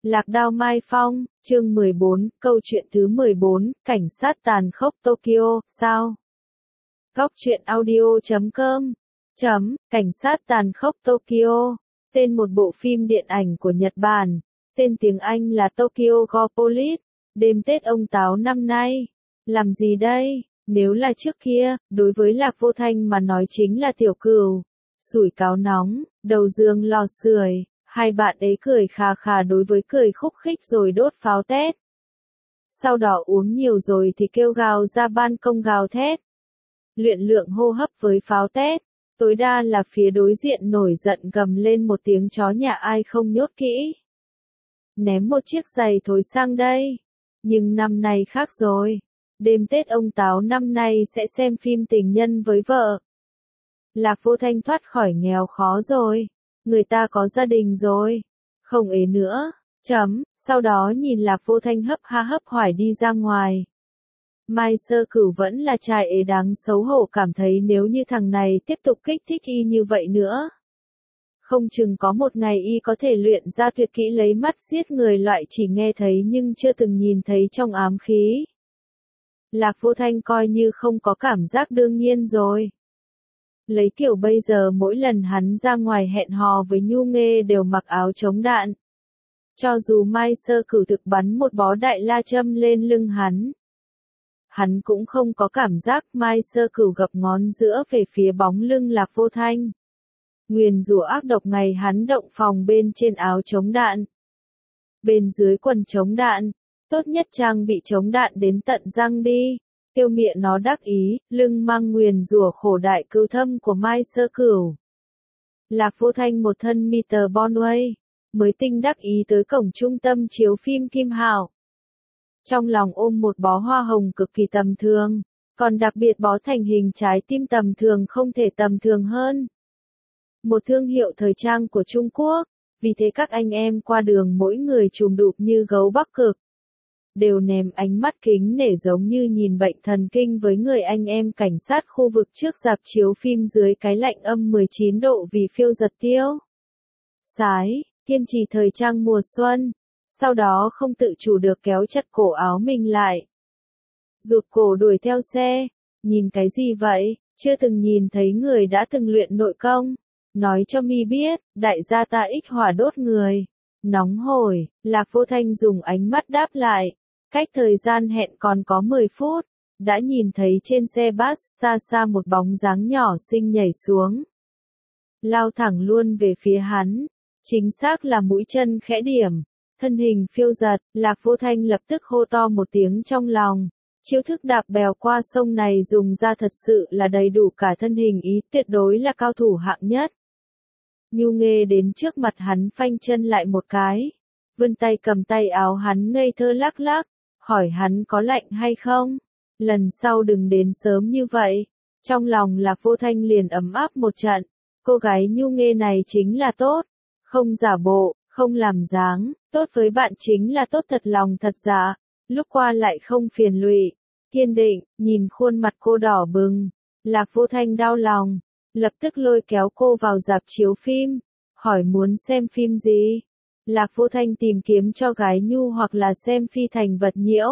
Lạc Đao Mai Phong, chương 14, câu chuyện thứ 14, cảnh sát tàn khốc Tokyo, sao? Góc truyện audio.com cảnh sát tàn khốc Tokyo, tên một bộ phim điện ảnh của Nhật Bản, tên tiếng Anh là Tokyo Gore Police, đêm Tết ông Táo năm nay. Làm gì đây? Nếu là trước kia, đối với Lạc Vô Thanh mà nói chính là tiểu cừu, sủi cáo nóng, đầu giường lò sưởi. Hai bạn ấy cười khà khà đối với cười khúc khích rồi đốt pháo Tết. Sau đó uống nhiều rồi thì kêu gào ra ban công gào thét. Luyện lượng hô hấp với pháo Tết. Tối đa là phía đối diện nổi giận gầm lên một tiếng chó nhà ai không nhốt kỹ. Ném một chiếc giày thối sang đây. Nhưng năm nay khác rồi. Đêm Tết ông Táo năm nay sẽ xem phim tình nhân với vợ. Lạc Vô Thanh thoát khỏi nghèo khó rồi. Người ta có gia đình rồi. Không ế nữa. Sau đó nhìn Lạc Vô Thanh hấp ha hấp hoài đi ra ngoài. Mai Sơ Cửu vẫn là trai ế đáng xấu hổ, cảm thấy nếu như thằng này tiếp tục kích thích y như vậy nữa. Không chừng có một ngày y có thể luyện ra tuyệt kỹ lấy mắt giết người loại chỉ nghe thấy nhưng chưa từng nhìn thấy trong ám khí. Lạc Vô Thanh coi như không có cảm giác đương nhiên rồi. Lấy kiểu bây giờ mỗi lần hắn ra ngoài hẹn hò với Nhu Nghê đều mặc áo chống đạn. Cho dù Mai Sơ Cửu thực bắn một bó đại la châm lên lưng hắn cũng không có cảm giác. Mai Sơ Cửu gập ngón giữa về phía bóng lưng Lạc Vô Thanh. Nguyền rủa ác độc ngày hắn động phòng bên trên áo chống đạn. Bên dưới quần chống đạn, tốt nhất trang bị chống đạn đến tận răng đi. Tiêu miệng nó đắc ý, lưng mang nguyền rủa khổ đại cưu thâm của Mai Sơ Cửu. Lạc Vô Thanh một thân Mr. Bonway, mới tinh đắc ý tới cổng trung tâm chiếu phim Kim Hảo. Trong lòng ôm một bó hoa hồng cực kỳ tầm thường, còn đặc biệt bó thành hình trái tim tầm thường không thể tầm thường hơn. Một thương hiệu thời trang của Trung Quốc, vì thế các anh em qua đường mỗi người trùm đụp như gấu Bắc Cực. Đều ném ánh mắt kính nể giống như nhìn bệnh thần kinh với người anh em cảnh sát khu vực trước rạp chiếu phim dưới cái lạnh âm 19 độ vì phiêu giật tiêu. Sái, kiên trì thời trang mùa xuân, sau đó không tự chủ được kéo chặt cổ áo mình lại. Rụt cổ đuổi theo xe, nhìn cái gì vậy, chưa từng nhìn thấy người đã từng luyện nội công. Nói cho mi biết, đại gia ta ích hỏa đốt người. Nóng hổi, Lạc Vô Thanh dùng ánh mắt đáp lại. Cách thời gian hẹn còn có 10 phút, đã nhìn thấy trên xe bus xa xa một bóng dáng nhỏ xinh nhảy xuống. Lao thẳng luôn về phía hắn, chính xác là mũi chân khẽ điểm, thân hình phiêu giật, Lạc Vô Thanh lập tức hô to một tiếng trong lòng. Chiêu thức đạp bèo qua sông này dùng ra thật sự là đầy đủ cả thân hình ý, tuyệt đối là cao thủ hạng nhất. Nhu Nghê đến trước mặt hắn phanh chân lại một cái, vươn tay cầm tay áo hắn ngây thơ lắc lắc, hỏi hắn có lạnh hay không, lần sau đừng đến sớm như vậy. Trong lòng Lạc Vô Thanh liền ấm áp một trận, cô gái Nhu Nghê này chính là tốt, không giả bộ, không làm dáng, tốt với bạn chính là tốt thật lòng thật dạ, lúc qua lại không phiền lụy, kiên định. Nhìn khuôn mặt cô đỏ bừng, Lạc Vô Thanh đau lòng, lập tức lôi kéo cô vào rạp chiếu phim, hỏi muốn xem phim gì. Lạc Vô Thanh tìm kiếm cho gái Nhu hoặc là xem phi thành vật nhiễu.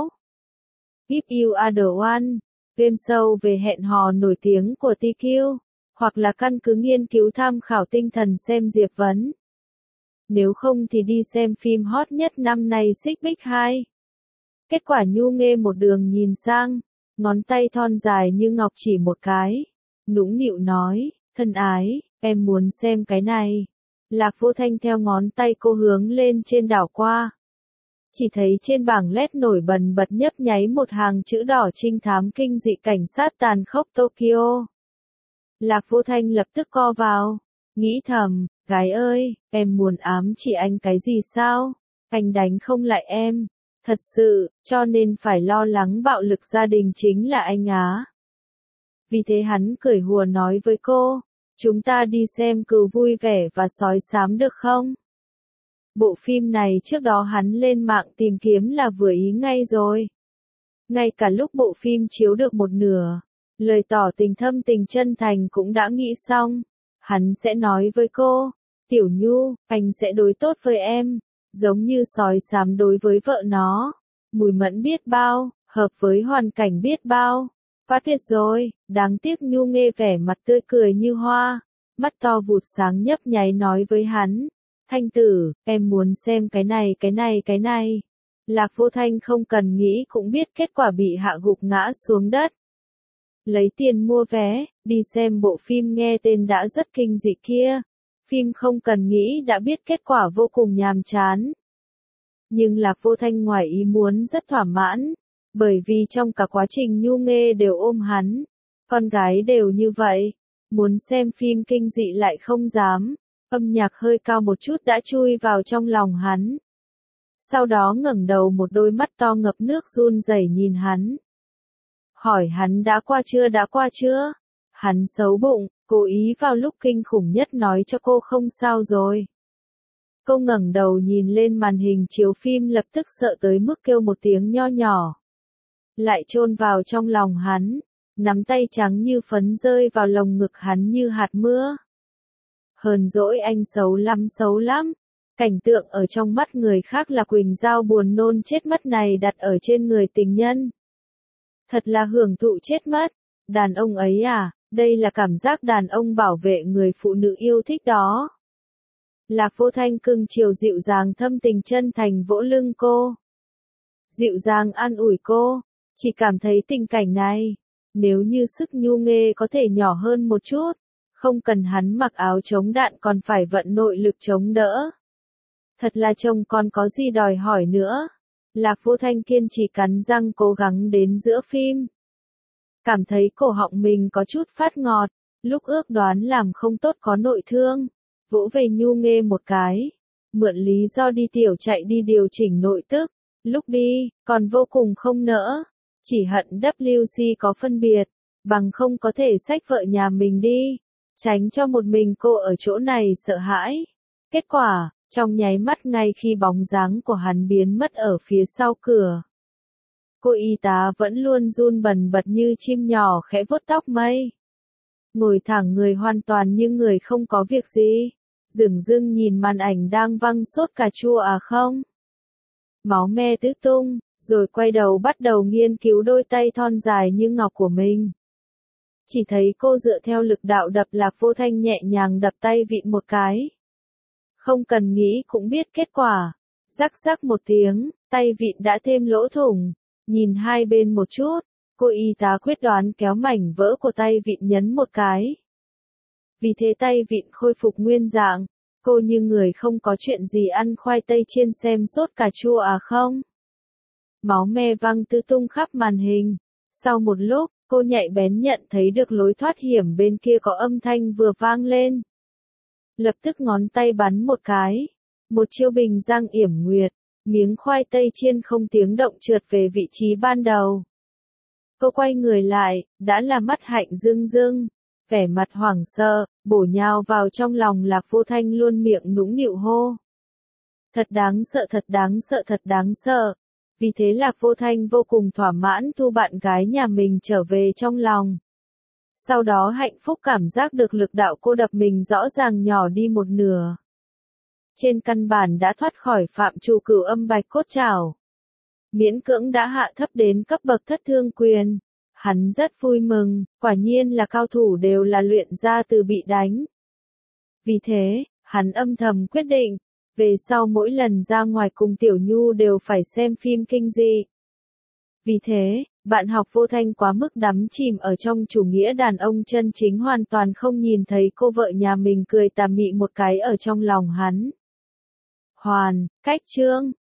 If You Are The One, game show về hẹn hò nổi tiếng của TQ, hoặc là căn cứ nghiên cứu tham khảo tinh thần xem Diệp Vấn. Nếu không thì đi xem phim hot nhất năm nay Xích Bích 2. Kết quả Nhu Nghê một đường nhìn sang, ngón tay thon dài như ngọc chỉ một cái, nũng nịu nói, thân ái, em muốn xem cái này. Lạc Vô Thanh theo ngón tay cô hướng lên trên đảo qua. Chỉ thấy trên bảng LED nổi bần bật nhấp nháy một hàng chữ đỏ trinh thám kinh dị cảnh sát tàn khốc Tokyo. Lạc Vô Thanh lập tức co vào, nghĩ thầm, gái ơi, em muốn ám chỉ anh cái gì sao? Anh đánh không lại em. Thật sự, cho nên phải lo lắng bạo lực gia đình chính là anh á. Vì thế hắn cười hùa nói với cô, chúng ta đi xem Cừu Vui Vẻ và Sói Xám được không? Bộ phim này trước đó hắn lên mạng tìm kiếm là vừa ý ngay rồi. Ngay cả lúc bộ phim chiếu được một nửa, lời tỏ tình thâm tình chân thành cũng đã nghĩ xong. Hắn sẽ nói với cô, Tiểu Nhu, anh sẽ đối tốt với em. giống như sói xám đối với vợ nó. Mùi mẫn biết bao, hợp với hoàn cảnh biết bao. Phát tuyệt rồi, đáng tiếc Nhu Nghê vẻ mặt tươi cười như hoa, mắt to vụt sáng nhấp nháy nói với hắn. Thanh tử, em muốn xem cái này. Lạc Vô Thanh không cần nghĩ cũng biết kết quả bị hạ gục ngã xuống đất. Lấy tiền mua vé, đi xem bộ phim nghe tên đã rất kinh dị kia. Phim không cần nghĩ đã biết kết quả vô cùng nhàm chán. Nhưng Lạc Vô Thanh ngoài ý muốn rất thỏa mãn, bởi vì trong cả quá trình Nhu Nghê đều ôm hắn. Con gái đều như vậy, muốn xem phim kinh dị lại không dám. Âm nhạc hơi cao một chút đã chui vào trong lòng hắn. Sau đó ngẩng đầu một đôi mắt to ngập nước run rẩy nhìn hắn. Hỏi hắn đã qua chưa? Hắn xấu bụng, cố ý vào lúc kinh khủng nhất nói cho cô không sao rồi. Cô ngẩng đầu nhìn lên màn hình chiếu phim lập tức sợ tới mức kêu một tiếng nho nhỏ. Lại chôn vào trong lòng hắn, nắm tay trắng như phấn rơi vào lồng ngực hắn như hạt mưa. Hờn dỗi anh xấu lắm. Cảnh tượng ở trong mắt người khác là Quỳnh Giao buồn nôn chết mất này đặt ở trên người tình nhân. Thật là hưởng thụ chết mất. Đàn ông ấy à, đây là cảm giác đàn ông bảo vệ người phụ nữ yêu thích đó. Lạc Vô Thanh cưng chiều dịu dàng thâm tình chân thành vỗ lưng cô. Dịu dàng an ủi cô, chỉ cảm thấy tình cảnh này, nếu như sức Nhu Nghê có thể nhỏ hơn một chút, không cần hắn mặc áo chống đạn còn phải vận nội lực chống đỡ. Thật là chồng còn có gì đòi hỏi nữa. Lạc Vô Thanh kiên trì cắn răng cố gắng đến giữa phim. Cảm thấy cổ họng mình có chút phát ngọt, lúc ước đoán làm không tốt có nội thương. Vỗ về Nhu Nghê một cái, mượn lý do đi tiểu chạy đi điều chỉnh nội tức. Lúc đi, còn vô cùng không nỡ. Chỉ hận WC có phân biệt, bằng không có thể xách vợ nhà mình đi. Tránh cho một mình cô ở chỗ này sợ hãi. Kết quả, trong nháy mắt ngay khi bóng dáng của hắn biến mất ở phía sau cửa. Cô y tá vẫn luôn run bần bật như chim nhỏ khẽ vuốt tóc mây. Ngồi thẳng người hoàn toàn như người không có việc gì. Dửng dưng nhìn màn ảnh đang văng sốt cà chua à không? Máu me tứ tung, rồi quay đầu bắt đầu nghiên cứu đôi tay thon dài như ngọc của mình. Chỉ thấy cô dựa theo lực đạo đập Lạc Vô Thanh nhẹ nhàng đập tay vịn một cái. Không cần nghĩ cũng biết kết quả. Rắc rắc một tiếng, tay vịn đã thêm lỗ thủng. Nhìn hai bên một chút, cô y tá quyết đoán kéo mảnh vỡ của tay vịn nhấn một cái. Vì thế tay vịn khôi phục nguyên dạng. Cô như người không có chuyện gì ăn khoai tây chiên xem sốt cà chua à không? Máu me văng tứ tung khắp màn hình. Sau một lúc, cô nhạy bén nhận thấy được lối thoát hiểm bên kia có âm thanh vừa vang lên. Lập tức ngón tay bắn một cái. Một chiêu bình giang yểm nguyệt. Miếng khoai tây chiên không tiếng động trượt về vị trí ban đầu. Cô quay người lại, đã là mắt hạnh rưng rưng. Vẻ mặt hoảng sợ, bổ nhào vào trong lòng Lạc Vô Thanh luôn miệng nũng nịu hô. Thật đáng sợ. Vì thế Lạc Vô Thanh vô cùng thỏa mãn thu bạn gái nhà mình trở về trong lòng. Sau đó hạnh phúc cảm giác được lực đạo cô đập mình rõ ràng nhỏ đi một nửa. Trên căn bản đã thoát khỏi phạm trù cửu âm bạch cốt trảo. Miễn cưỡng đã hạ thấp đến cấp bậc thất thương quyền. Hắn rất vui mừng, quả nhiên là cao thủ đều là luyện ra từ bị đánh. Vì thế, hắn âm thầm quyết định, về sau mỗi lần ra ngoài cùng Tiểu Nhu đều phải xem phim kinh dị. Vì thế, bạn học Vô Thanh quá mức đắm chìm ở trong chủ nghĩa đàn ông chân chính hoàn toàn không nhìn thấy cô vợ nhà mình cười tà mị một cái ở trong lòng hắn. Hoàn, cách chương.